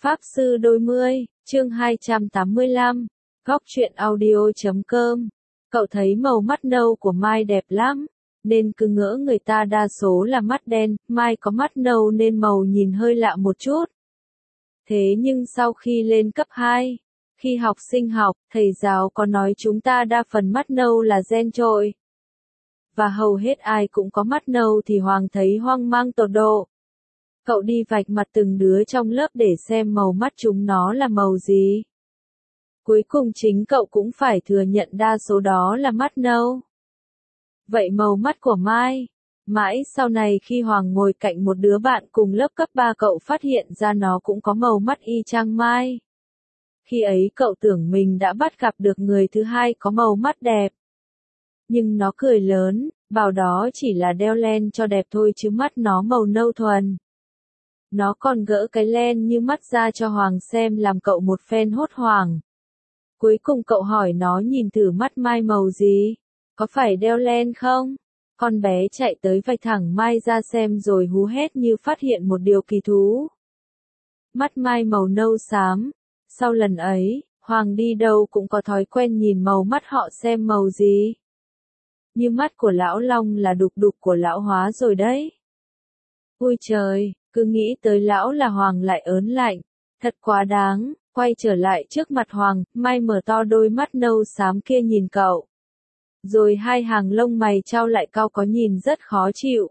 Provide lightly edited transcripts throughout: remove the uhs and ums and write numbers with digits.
Pháp Sư Đôi Mươi, chương 285, góc truyện audio.com. Cậu thấy màu mắt nâu của Mai đẹp lắm, nên cứ ngỡ người ta đa số là mắt đen, Mai có mắt nâu nên màu nhìn hơi lạ một chút. Thế nhưng sau khi lên cấp 2, khi học sinh học, thầy giáo có nói chúng ta đa phần mắt nâu là gen trội. Và hầu hết ai cũng có mắt nâu thì Hoàng thấy hoang mang tột độ. Cậu đi vạch mặt từng đứa trong lớp để xem màu mắt chúng nó là màu gì. Cuối cùng chính cậu cũng phải thừa nhận đa số đó là mắt nâu. Vậy màu mắt của Mai? Mãi sau này khi Hoàng ngồi cạnh một đứa bạn cùng lớp cấp 3 cậu phát hiện ra nó cũng có màu mắt y chang Mai. Khi ấy cậu tưởng mình đã bắt gặp được người thứ hai có màu mắt đẹp. Nhưng nó cười lớn, bảo đó chỉ là đeo len cho đẹp thôi chứ mắt nó màu nâu thuần. Nó còn gỡ cái len như mắt ra cho Hoàng xem làm cậu một phen hốt hoảng. Cuối cùng cậu hỏi nó nhìn thử mắt Mai màu gì, có phải đeo len không? Con bé chạy tới vạch thẳng Mai ra xem rồi hú hét như phát hiện một điều kỳ thú. Mắt Mai màu nâu xám. Sau lần ấy, Hoàng đi đâu cũng có thói quen nhìn màu mắt họ xem màu gì. Như mắt của lão Long là đục đục của lão Hóa rồi đấy. Ôi trời, cứ nghĩ tới lão là Hoàng lại ớn lạnh. Thật quá đáng, quay trở lại trước mặt Hoàng, Mai mở to đôi mắt nâu xám kia nhìn cậu. Rồi hai hàng lông mày trao lại cau có nhìn rất khó chịu.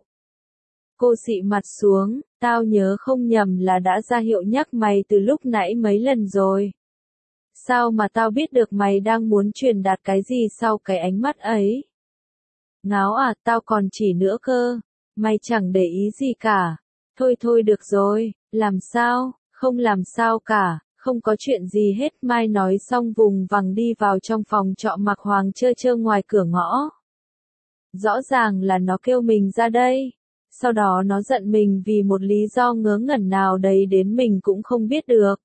Cô xị mặt xuống, tao nhớ không nhầm là đã ra hiệu nhắc mày từ lúc nãy mấy lần rồi. Sao mà tao biết được mày đang muốn truyền đạt cái gì sau cái ánh mắt ấy? Ngáo à, tao còn chỉ nữa cơ. Mày chẳng để ý gì cả. Thôi thôi được rồi, làm sao, không làm sao cả, không có chuyện gì hết. Mai nói xong vùng vằng đi vào trong phòng trọ mặc Hoàng trơ trơ ngoài cửa ngõ. Rõ ràng là nó kêu mình ra đây. Sau đó nó giận mình vì một lý do ngớ ngẩn nào đấy đến mình cũng không biết được.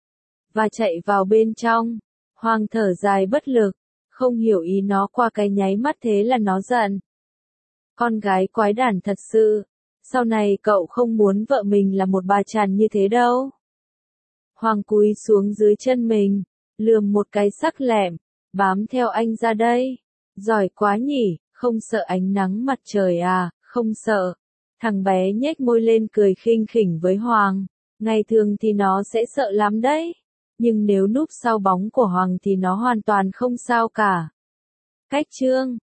Và chạy vào bên trong. Hoàng thở dài bất lực, không hiểu ý nó qua cái nháy mắt thế là nó giận. Con gái quái đản thật sự. Sau này cậu không muốn vợ mình là một bà chằn như thế đâu. Hoàng cúi xuống dưới chân mình, lườm một cái sắc lẹm, bám theo anh ra đây. Giỏi quá nhỉ, không sợ ánh nắng mặt trời à, không sợ. Thằng bé nhếch môi lên cười khinh khỉnh với Hoàng. Ngày thường thì nó sẽ sợ lắm đấy. Nhưng nếu núp sau bóng của Hoàng thì nó hoàn toàn không sao cả. Cách chương